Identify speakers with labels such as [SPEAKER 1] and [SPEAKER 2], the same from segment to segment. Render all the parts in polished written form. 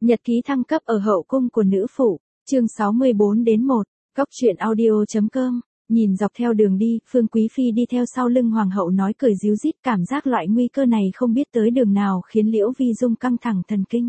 [SPEAKER 1] Nhật ký thăng cấp ở hậu cung của nữ phụ, chương 64-1, Góc truyện audio.com. Nhìn dọc theo đường đi, Phương Quý Phi đi theo sau lưng hoàng hậu nói cười ríu rít, cảm giác loại nguy cơ này không biết tới đường nào khiến Liễu Vi Dung căng thẳng thần kinh.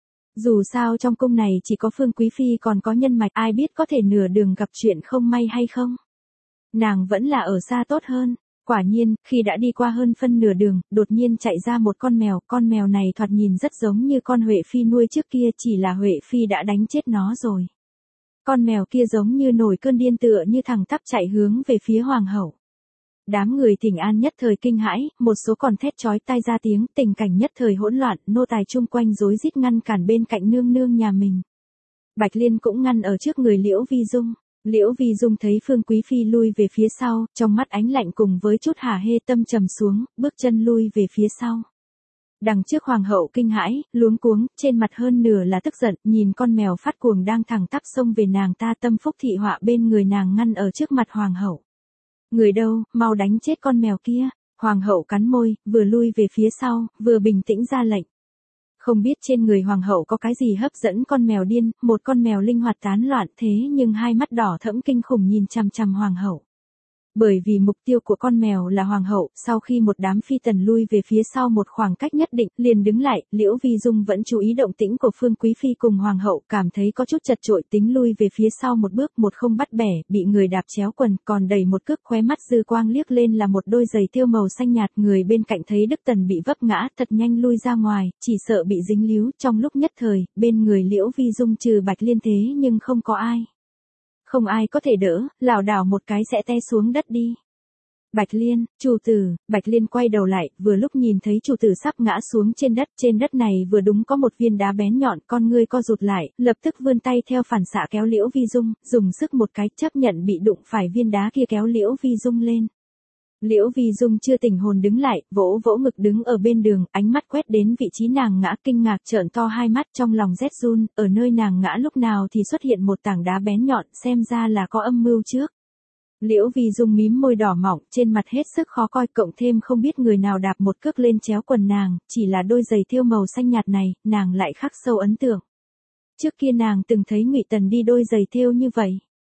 [SPEAKER 1] Dù sao trong cung này chỉ có Phương Quý Phi còn có nhân mạch, ai biết có thể nửa đường gặp chuyện không may hay không. Nàng vẫn là ở xa tốt hơn. Quả nhiên, khi đã đi qua hơn phân nửa đường, đột nhiên chạy ra một con mèo này thoạt nhìn rất giống như con Huệ Phi nuôi trước kia, chỉ là Huệ Phi đã đánh chết nó rồi. Con mèo kia giống như nổi cơn điên tựa như thẳng tắp chạy hướng về phía hoàng hậu. Đám người Thịnh An nhất thời kinh hãi, một số còn thét chói tai ra tiếng, tình cảnh nhất thời hỗn loạn, nô tài chung quanh rối rít ngăn cản bên cạnh nương nương nhà mình. Bạch Liên cũng ngăn ở trước người Liễu Vi Dung. Liễu Vi Dung thấy Phương Quý Phi lui về phía sau, trong mắt ánh lạnh cùng với chút hả hê, tâm trầm xuống, bước chân lui về phía sau. Đằng trước hoàng hậu kinh hãi, luống cuống, trên mặt hơn nửa là tức giận, nhìn con mèo phát cuồng đang thẳng tắp xông về nàng ta, tâm phúc thị họa bên người nàng ngăn ở trước mặt hoàng hậu. Người đâu, mau đánh chết con mèo kia. Hoàng hậu cắn môi, vừa lui về phía sau, vừa bình tĩnh ra lệnh. Không biết trên người hoàng hậu có cái gì hấp dẫn con mèo điên, một con mèo linh hoạt tán loạn thế nhưng hai mắt đỏ thẫm kinh khủng nhìn chằm chằm hoàng hậu. Bởi vì mục tiêu của con mèo là hoàng hậu, sau khi một đám phi tần lui về phía sau một khoảng cách nhất định, liền đứng lại, Liễu Vi Dung vẫn chú ý động tĩnh của Phương Quý Phi cùng hoàng hậu, cảm thấy có chút chật chội, tính lui về phía sau một bước, một không bắt bẻ, bị người đạp chéo quần, còn đẩy một cước, khóe mắt dư quang liếc lên là một đôi giày thêu màu xanh nhạt, người bên cạnh thấy Đức Tần bị vấp ngã, thật nhanh lui ra ngoài, chỉ sợ bị dính líu, trong lúc nhất thời, bên người Liễu Vi Dung trừ Bạch Liên thế nhưng không có ai. Không ai có thể đỡ, lảo đảo một cái sẽ té xuống đất đi. Bạch Liên, chủ tử. Bạch Liên quay đầu lại, vừa lúc nhìn thấy chủ tử sắp ngã xuống trên đất này vừa đúng có một viên đá bén nhọn, con ngươi co rụt lại, lập tức vươn tay theo phản xạ kéo Liễu Vi Dung, dùng sức một cái, chấp nhận bị đụng phải viên đá kia, kéo Liễu Vi Dung lên. Liễu Vi Dung chưa tỉnh hồn đứng lại, vỗ vỗ ngực đứng ở bên đường, ánh mắt quét đến vị trí nàng ngã, kinh ngạc trợn to hai mắt, trong lòng rét run, ở nơi nàng ngã lúc nào thì xuất hiện một tảng đá bén nhọn, xem ra là có âm mưu trước. Liễu Vi Dung mím môi đỏ mọng, trên mặt hết sức khó coi, cộng thêm không biết người nào đạp một cước lên chéo quần nàng, chỉ là đôi giày thêu màu xanh nhạt này, nàng lại khắc sâu ấn tượng. Trước kia nàng từng thấy Ngụy Tần đi đôi giày thêu như vậy.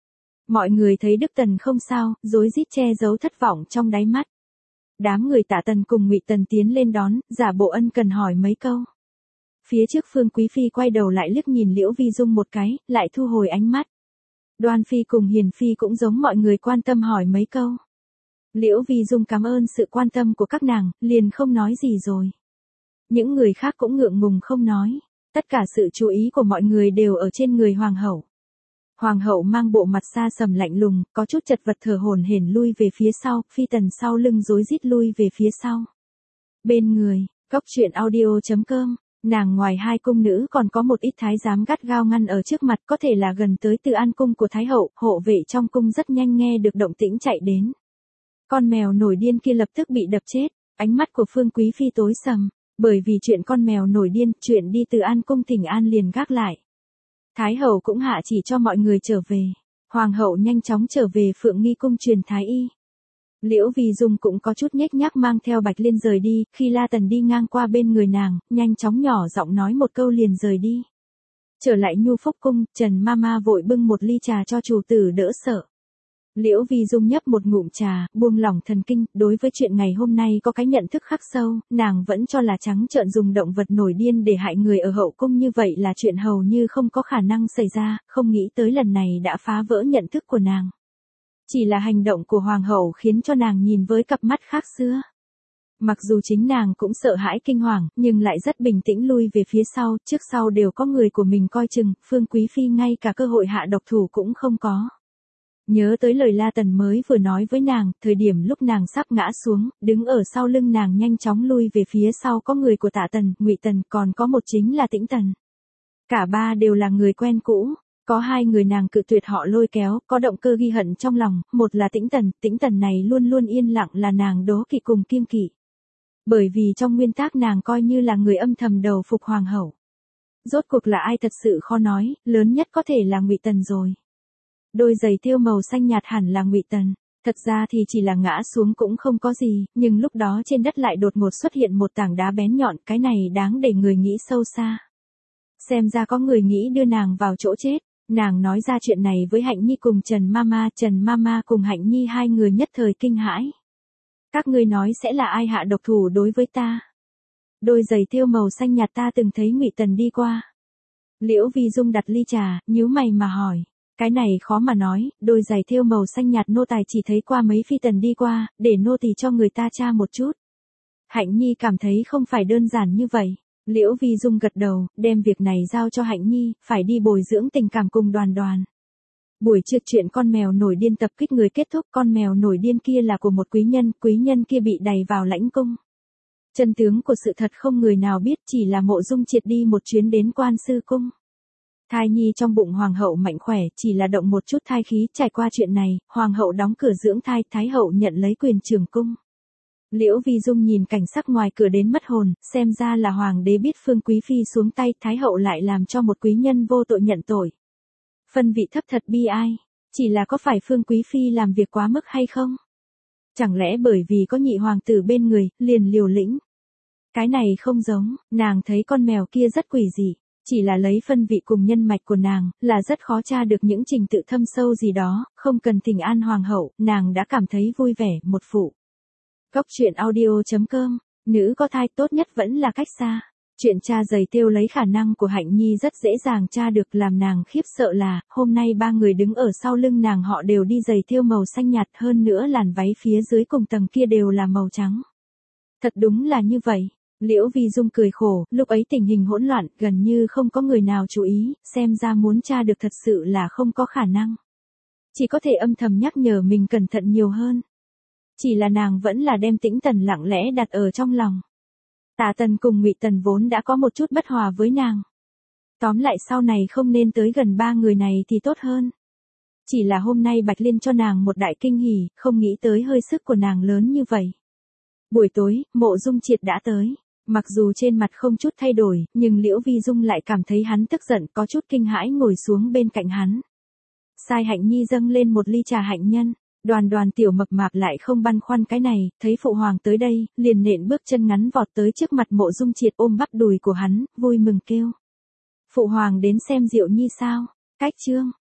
[SPEAKER 1] Mọi người thấy Đức Tần không sao, rối rít che giấu thất vọng trong đáy mắt. Đám người Tạ Tần cùng Ngụy Tần tiến lên đón, giả bộ ân cần hỏi mấy câu. Phía trước Phương Quý Phi quay đầu lại liếc nhìn Liễu Vi Dung một cái, lại thu hồi ánh mắt. Đoan Phi cùng Hiền Phi cũng giống mọi người quan tâm hỏi mấy câu. Liễu Vi Dung cảm ơn sự quan tâm của các nàng, liền không nói gì rồi. Những người khác cũng ngượng ngùng không nói, tất cả sự chú ý của mọi người đều ở trên người hoàng hậu. Hoàng hậu mang bộ mặt xa sầm lạnh lùng, có chút chật vật thở hổn hển lui về phía sau, phi tần sau lưng rối rít lui về phía sau. Bên người, Góc truyện audio.com, nàng ngoài hai cung nữ còn có một ít thái giám gắt gao ngăn ở trước mặt, có thể là gần tới Từ An cung của Thái hậu, hộ vệ trong cung rất nhanh nghe được động tĩnh chạy đến. Con mèo nổi điên kia lập tức bị đập chết, ánh mắt của Phương Quý Phi tối sầm, bởi vì chuyện con mèo nổi điên, chuyện đi Từ An cung Thịnh An liền gác lại. Thái hậu cũng hạ chỉ cho mọi người trở về. Hoàng hậu nhanh chóng trở về Phượng Nghi cung truyền thái y. Liễu Vi Dung cũng có chút nhếch nhác mang theo Bạch Liên rời đi, khi La Tần đi ngang qua bên người nàng, nhanh chóng nhỏ giọng nói một câu liền rời đi. Trở lại Nhu Phúc cung, Trần Mama vội bưng một ly trà cho chủ tử đỡ sợ. Liễu Vi Dung nhấp một ngụm trà, buông lỏng thần kinh, đối với chuyện ngày hôm nay có cái nhận thức khắc sâu, nàng vẫn cho là trắng trợn dùng động vật nổi điên để hại người ở hậu cung như vậy là chuyện hầu như không có khả năng xảy ra, không nghĩ tới lần này đã phá vỡ nhận thức của nàng. Chỉ là hành động của hoàng hậu khiến cho nàng nhìn với cặp mắt khác xưa. Mặc dù chính nàng cũng sợ hãi kinh hoàng, nhưng lại rất bình tĩnh lui về phía sau, trước sau đều có người của mình coi chừng, Phương Quý Phi ngay cả cơ hội hạ độc thủ cũng không có. Nhớ tới lời La Tần mới vừa nói với nàng, thời điểm lúc nàng sắp ngã xuống, đứng ở sau lưng nàng nhanh chóng lui về phía sau có người của Tạ Tần, Ngụy Tần, còn có một chính là Tĩnh Tần. Cả ba đều là người quen cũ, có hai người nàng cự tuyệt họ lôi kéo, có động cơ ghi hận trong lòng, một là Tĩnh Tần này luôn luôn yên lặng là nàng đố kỵ cùng kiêng kỵ. Bởi vì trong nguyên tắc nàng coi như là người âm thầm đầu phục hoàng hậu. Rốt cuộc là ai thật sự khó nói, lớn nhất có thể là Ngụy Tần rồi. Đôi giày thêu màu xanh nhạt hẳn là Ngụy Tần, thật ra thì chỉ là ngã xuống cũng không có gì, nhưng lúc đó trên đất lại đột ngột xuất hiện một tảng đá bén nhọn, cái này đáng để người nghĩ sâu xa. Xem ra có người nghĩ đưa nàng vào chỗ chết. Nàng nói ra chuyện này với Hạnh Nhi cùng Trần Mama cùng Hạnh Nhi hai người nhất thời kinh hãi. Các ngươi nói sẽ là ai hạ độc thủ đối với ta? Đôi giày thêu màu xanh nhạt ta từng thấy Ngụy Tần đi qua. Liễu Vi Dung đặt ly trà, nhíu mày mà hỏi. Cái này khó mà nói, đôi giày thêu màu xanh nhạt nô tài chỉ thấy qua mấy phi tần đi qua, để nô tỳ cho người ta tra một chút. Hạnh Nhi cảm thấy không phải đơn giản như vậy. Liễu Vi Dung gật đầu, đem việc này giao cho Hạnh Nhi, phải đi bồi dưỡng tình cảm cùng Đoàn. Buổi trưa chuyện con mèo nổi điên tập kích người kết thúc, con mèo nổi điên kia là của một quý nhân kia bị đày vào lãnh cung. Chân tướng của sự thật không người nào biết, chỉ là Mộ Dung Triệt đi một chuyến đến Quan Sư Cung. Thai nhi trong bụng hoàng hậu mạnh khỏe, chỉ là động một chút thai khí, trải qua chuyện này, hoàng hậu đóng cửa dưỡng thai, thái hậu nhận lấy quyền trưởng cung. Liễu Vi Dung nhìn cảnh sắc ngoài cửa đến mất hồn, xem ra là hoàng đế biết Phương Quý Phi xuống tay, thái hậu lại làm cho một quý nhân vô tội nhận tội. Phân vị thấp thật bi ai, chỉ là có phải Phương Quý Phi làm việc quá mức hay không? Chẳng lẽ bởi vì có nhị hoàng tử bên người, liền liều lĩnh? Cái này không giống, nàng thấy con mèo kia rất quỷ dị, chỉ là lấy phân vị cùng nhân mạch của nàng, là rất khó tra được những trình tự thâm sâu gì đó, không cần thỉnh an hoàng hậu, nàng đã cảm thấy vui vẻ, một phụ. Góc truyện audio.com, nữ có thai tốt nhất vẫn là cách xa. Chuyện tra giày thêu lấy khả năng của Hạnh Nhi rất dễ dàng tra được, làm nàng khiếp sợ là, hôm nay ba người đứng ở sau lưng nàng họ đều đi giày thêu màu xanh nhạt, hơn nữa làn váy phía dưới cùng tầng kia đều là màu trắng. Thật đúng là như vậy. Liễu Vi Dung cười khổ, lúc ấy tình hình hỗn loạn, gần như không có người nào chú ý, xem ra muốn tra được thật sự là không có khả năng. Chỉ có thể âm thầm nhắc nhở mình cẩn thận nhiều hơn. Chỉ là nàng vẫn là đem Tĩnh Tần lặng lẽ đặt ở trong lòng. Tả Tần cùng Ngụy Tần vốn đã có một chút bất hòa với nàng. Tóm lại sau này không nên tới gần ba người này thì tốt hơn. Chỉ là hôm nay Bạch Liên cho nàng một đại kinh hỉ, không nghĩ tới hơi sức của nàng lớn như vậy. Buổi tối, Mộ Dung Triệt đã tới. Mặc dù trên mặt không chút thay đổi, nhưng Liễu Vi Dung lại cảm thấy hắn tức giận, có chút kinh hãi ngồi xuống bên cạnh hắn. Sai Hạnh Nhi dâng lên một ly trà hạnh nhân. Đoàn tiểu mập mạp lại không băn khoăn cái này, thấy phụ hoàng tới đây, liền nện bước chân ngắn vọt tới trước mặt Mộ Dung Triệt, ôm bắp đùi của hắn, vui mừng kêu. Phụ hoàng đến xem Diệu Nhi sao? Cách chương.